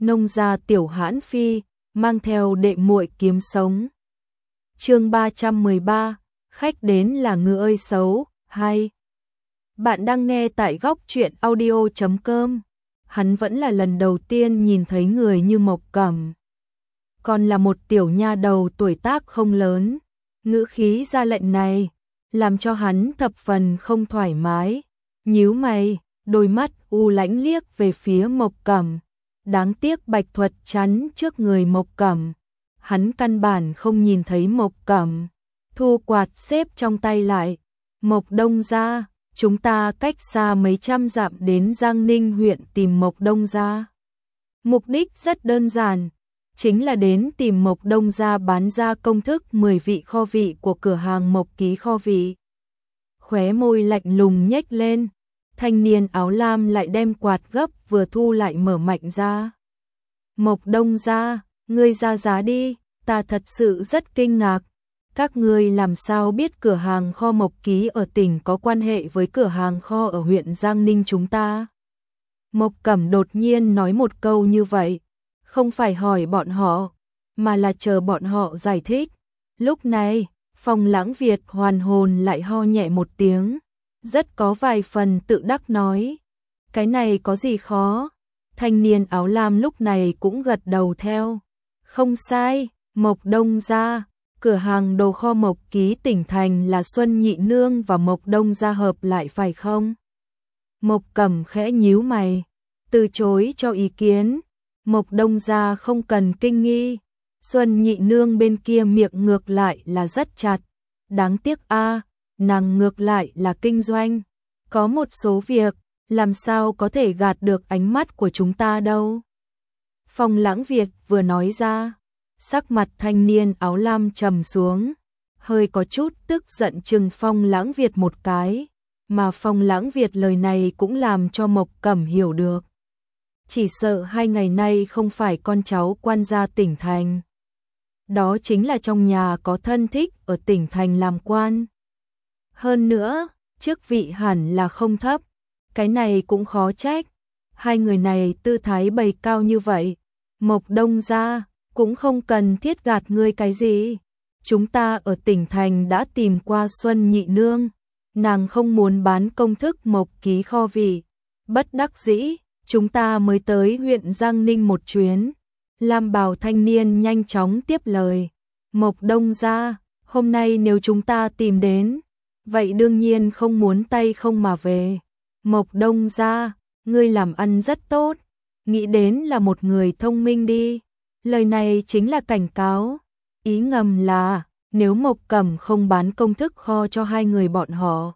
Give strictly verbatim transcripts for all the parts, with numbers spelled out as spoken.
nông gia tiểu hãn phi, mang theo đệ muội kiếm sống. Chương ba trăm mười ba, khách đến là ngựa ơi xấu, hai. Bạn đang nghe tại góc truyện audio chấm com. Hắn vẫn là lần đầu tiên nhìn thấy người như Mộc Cẩm. Còn là một tiểu nha đầu tuổi tác không lớn, ngữ khí ra lệnh này làm cho hắn thập phần không thoải mái, nhíu mày, đôi mắt u lãnh liếc về phía Mộc Cẩm. Đáng tiếc Bạch Thuật chắn trước người Mộc Cẩm, hắn căn bản không nhìn thấy Mộc Cẩm. Thu quạt xếp trong tay lại, Mộc Đông gia, chúng ta cách xa mấy trăm dặm đến Giang Ninh huyện tìm Mộc Đông gia. Mục đích rất đơn giản, chính là đến tìm Mộc Đông gia bán ra công thức mười vị kho vị của cửa hàng Mộc Ký kho vị. Khóe môi lạnh lùng nhếch lên, thanh niên áo lam lại đem quạt gấp vừa thu lại mở mạnh ra. Mộc Đông gia, ngươi ra giá đi, ta thật sự rất kinh ngạc. Các ngươi làm sao biết cửa hàng kho Mộc Ký ở tỉnh có quan hệ với cửa hàng kho ở huyện Giang Ninh chúng ta? Mộc Cẩm đột nhiên nói một câu như vậy, không phải hỏi bọn họ, mà là chờ bọn họ giải thích. Lúc này, Phong Lãng Việt hoàn hồn lại ho nhẹ một tiếng, rất có vài phần tự đắc nói. Cái này có gì khó? Thanh niên áo lam lúc này cũng gật đầu theo. Không sai, Mộc Đông gia, cửa hàng đồ kho Mộc Ký tỉnh thành là Xuân Nhị Nương và Mộc Đông gia hợp lại phải không? Mộc Cẩm khẽ nhíu mày, từ chối cho ý kiến. Mộc Đông gia không cần kinh nghi, Xuân Nhị Nương bên kia miệng ngược lại là rất chặt. Đáng tiếc a, nàng ngược lại là kinh doanh, có một số việc làm sao có thể gạt được ánh mắt của chúng ta đâu. Phong Lãng Việt vừa nói ra, sắc mặt thanh niên áo lam trầm xuống, hơi có chút tức giận chừng Phong Lãng Việt một cái, mà Phong Lãng Việt lời này cũng làm cho Mộc Cẩm hiểu được. Chỉ sợ hai ngày nay không phải con cháu quan gia tỉnh thành. Đó chính là trong nhà có thân thích ở tỉnh thành làm quan. Hơn nữa, chức vị hẳn là không thấp, cái này cũng khó trách. Hai người này tư thái bày cao như vậy, Mộc Đông gia cũng không cần thiết gạt ngươi cái gì. Chúng ta ở tỉnh thành đã tìm qua Xuân Nhị Nương, nàng không muốn bán công thức Mộc Ký kho vị. Bất đắc dĩ, chúng ta mới tới huyện Giang Ninh một chuyến. Lam bào thanh niên nhanh chóng tiếp lời. Mộc Đông gia, hôm nay nếu chúng ta tìm đến, vậy đương nhiên không muốn tay không mà về. Mộc Đông gia, ngươi làm ăn rất tốt, nghĩ đến là một người thông minh đi. Lời này chính là cảnh cáo, ý ngầm là nếu Mộc Cẩm không bán công thức kho cho hai người bọn họ,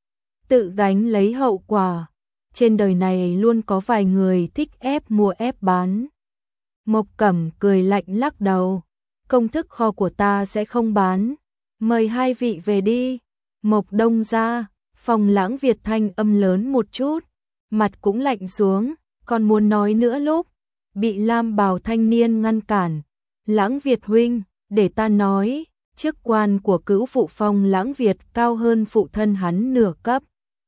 tự gánh lấy hậu quả. Trên đời này luôn có vài người thích ép mua ép bán. Mộc Cẩm cười lạnh lắc đầu, công thức kho của ta sẽ không bán, mời hai vị về đi. Mộc Đông gia, Phong Lãng Việt thanh âm lớn một chút, mặt cũng lạnh xuống, còn muốn nói nữa lúc bị lam bào thanh niên ngăn cản. Lãng Việt huynh, để ta nói, chức quan của cữu phụ Phong Lãng Việt cao hơn phụ thân hắn nửa cấp.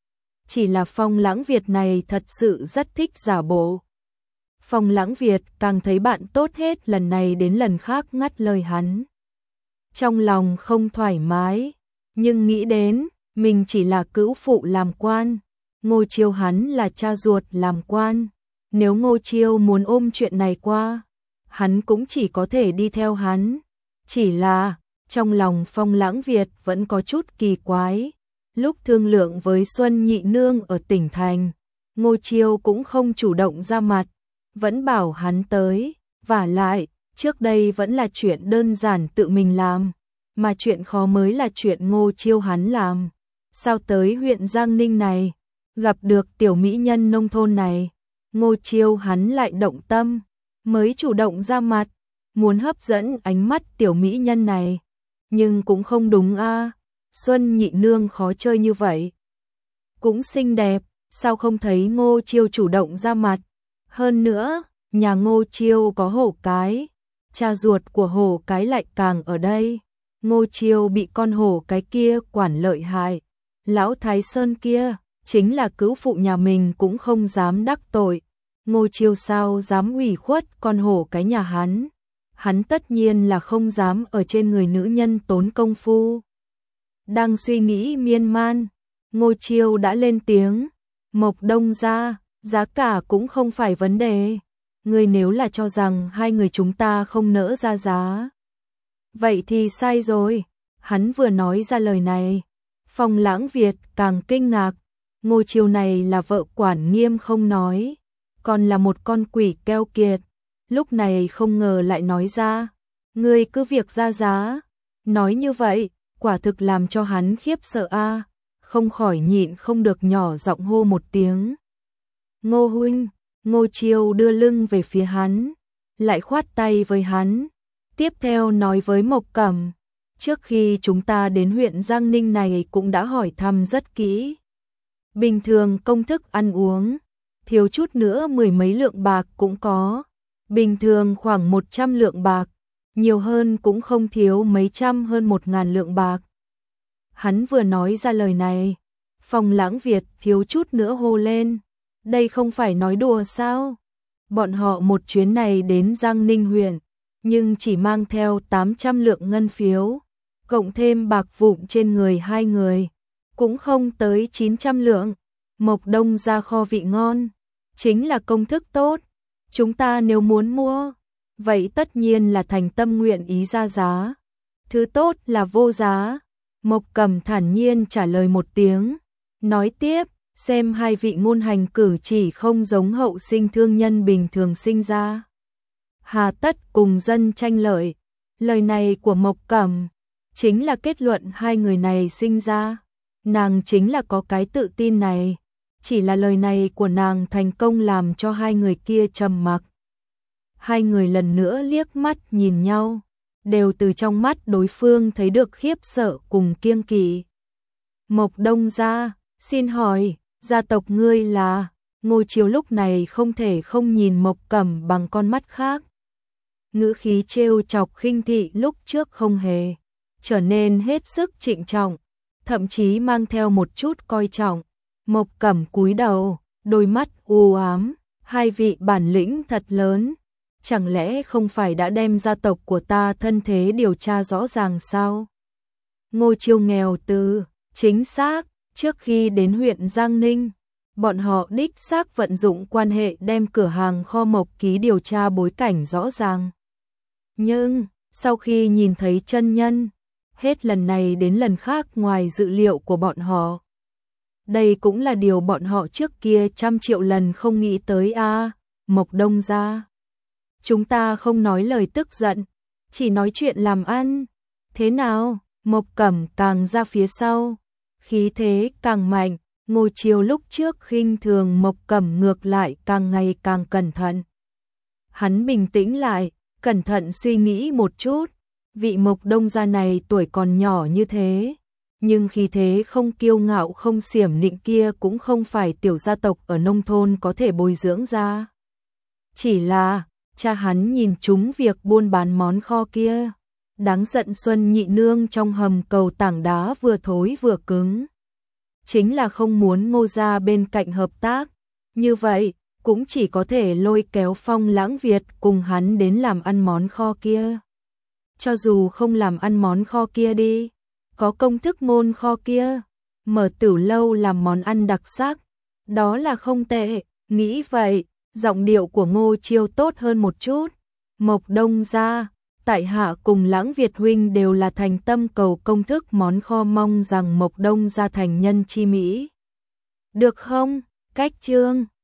Chỉ là Phong Lãng Việt này thật sự rất thích giả bộ. Phong Lãng Việt càng thấy bạn tốt hết lần này đến lần khác ngắt lời hắn. Trong lòng không thoải mái, nhưng nghĩ đến mình chỉ là cữu phụ làm quan, Ngô Chiêu hắn là cha ruột làm quan. Nếu Ngô Chiêu muốn ôm chuyện này qua, hắn cũng chỉ có thể đi theo hắn. Chỉ là, trong lòng Phong Lãng Việt vẫn có chút kỳ quái. Lúc thương lượng với Xuân Nhị Nương ở tỉnh thành, Ngô Chiêu cũng không chủ động ra mặt, vẫn bảo hắn tới. Vả lại, trước đây vẫn là chuyện đơn giản tự mình làm, mà chuyện khó mới là chuyện Ngô Chiêu hắn làm. Sao tới huyện Giang Ninh này, gặp được tiểu mỹ nhân nông thôn này, Ngô Chiêu hắn lại động tâm, mới chủ động ra mặt, muốn hấp dẫn ánh mắt tiểu mỹ nhân này. Nhưng cũng không đúng a, Xuân Nhị Nương khó chơi như vậy, cũng xinh đẹp, sao không thấy Ngô Chiêu chủ động ra mặt. Hơn nữa, nhà Ngô Chiêu có hổ cái, cha ruột của hổ cái lại càng ở đây. Ngô Chiêu bị con hổ cái kia quản lợi hại, lão Thái Sơn kia chính là cữu phụ nhà mình cũng không dám đắc tội. Ngô Chiêu sao dám ủy khuất con hổ cái nhà hắn, hắn tất nhiên là không dám ở trên người nữ nhân tốn công phu. Đang suy nghĩ miên man, Ngô Chiêu đã lên tiếng, Mộc Đông gia, giá cả cũng không phải vấn đề, ngươi nếu là cho rằng hai người chúng ta không nỡ ra giá, vậy thì sai rồi. Hắn vừa nói ra lời này, Phong Lãng Việt càng kinh ngạc, Ngô Chiêu này là vợ quản nghiêm không nói, còn là một con quỷ keo kiệt, lúc này không ngờ lại nói ra, ngươi cứ việc ra giá. Nói như vậy, quả thực làm cho hắn khiếp sợ a, không khỏi nhịn không được nhỏ giọng hô một tiếng. Ngô huynh. Ngô Chiêu đưa lưng về phía hắn, lại khoát tay với hắn, tiếp theo nói với Mộc Cẩm, trước khi chúng ta đến huyện Giang Ninh này cũng đã hỏi thăm rất kỹ. Bình thường công thức ăn uống, thiếu chút nữa mười mấy lượng bạc cũng có, bình thường khoảng một trăm lượng bạc, nhiều hơn cũng không thiếu mấy trăm hơn một ngàn lượng bạc. Hắn vừa nói ra lời này, Phong Lãng Việt thiếu chút nữa hô lên, đây không phải nói đùa sao? Bọn họ một chuyến này đến Giang Ninh huyện, nhưng chỉ mang theo tám trăm lượng ngân phiếu, cộng thêm bạc vụn trên người hai người, cũng không tới chín trăm lượng. Mộc Đông gia kho vị ngon, chính là công thức tốt, chúng ta nếu muốn mua, vậy tất nhiên là thành tâm nguyện ý ra giá. Thứ tốt là vô giá. Mộc Cẩm thản nhiên trả lời một tiếng, nói tiếp, xem hai vị ngôn hành cử chỉ không giống hậu sinh thương nhân bình thường sinh ra, hà tất cùng dân tranh lợi. Lời này của Mộc Cẩm chính là kết luận hai người này sinh ra, nàng chính là có cái tự tin này, chỉ là lời này của nàng thành công làm cho hai người kia trầm mặc. Hai người lần nữa liếc mắt nhìn nhau, đều từ trong mắt đối phương thấy được khiếp sợ cùng kiêng kỵ. Mộc Đông gia, xin hỏi, gia tộc ngươi là? Ngô Chiêu lúc này không thể không nhìn Mộc Cẩm bằng con mắt khác. Ngữ khí trêu chọc khinh thị lúc trước không hề, trở nên hết sức trịnh trọng, thậm chí mang theo một chút coi trọng. Mộc Cẩm cúi đầu, đôi mắt u ám, hai vị bản lĩnh thật lớn, chẳng lẽ không phải đã đem gia tộc của ta thân thế điều tra rõ ràng sao? Ngô Chiêu nghèo từ, chính xác, trước khi đến huyện Giang Ninh, bọn họ đích xác vận dụng quan hệ đem cửa hàng kho Mộc Ký điều tra bối cảnh rõ ràng. Nhưng, sau khi nhìn thấy chân nhân, hết lần này đến lần khác ngoài dự liệu của bọn họ. Đây cũng là điều bọn họ trước kia trăm triệu lần không nghĩ tới a. À, Mộc Đông gia, chúng ta không nói lời tức giận, chỉ nói chuyện làm ăn. Thế nào? Mộc Cẩm càng ra phía sau, khí thế càng mạnh. Ngô Chiêu lúc trước khinh thường Mộc Cẩm ngược lại càng ngày càng cẩn thận. Hắn bình tĩnh lại, cẩn thận suy nghĩ một chút, vị Mộc Đông gia này tuổi còn nhỏ như thế, nhưng khí thế không kiêu ngạo không xiểm nịnh kia cũng không phải tiểu gia tộc ở nông thôn có thể bồi dưỡng ra. Chỉ là, cha hắn nhìn trúng việc buôn bán món kho kia, đáng giận. Xuân nhị nương trong hầm cầu tảng đá vừa thối vừa cứng, chính là không muốn Ngô gia bên cạnh hợp tác, như vậy cũng chỉ có thể lôi kéo Phong Lãng Việt cùng hắn đến làm ăn món kho kia. Cho dù không làm ăn món kho kia đi, có công thức môn kho kia, mở tửu lâu làm món ăn đặc sắc, đó là không tệ. Nghĩ vậy, giọng điệu của Ngô Chiêu tốt hơn một chút. Mộc Đông gia, tại hạ cùng Lãng Việt huynh đều là thành tâm cầu công thức món kho, mong rằng Mộc Đông gia thành nhân chi mỹ. Được không? Cách chương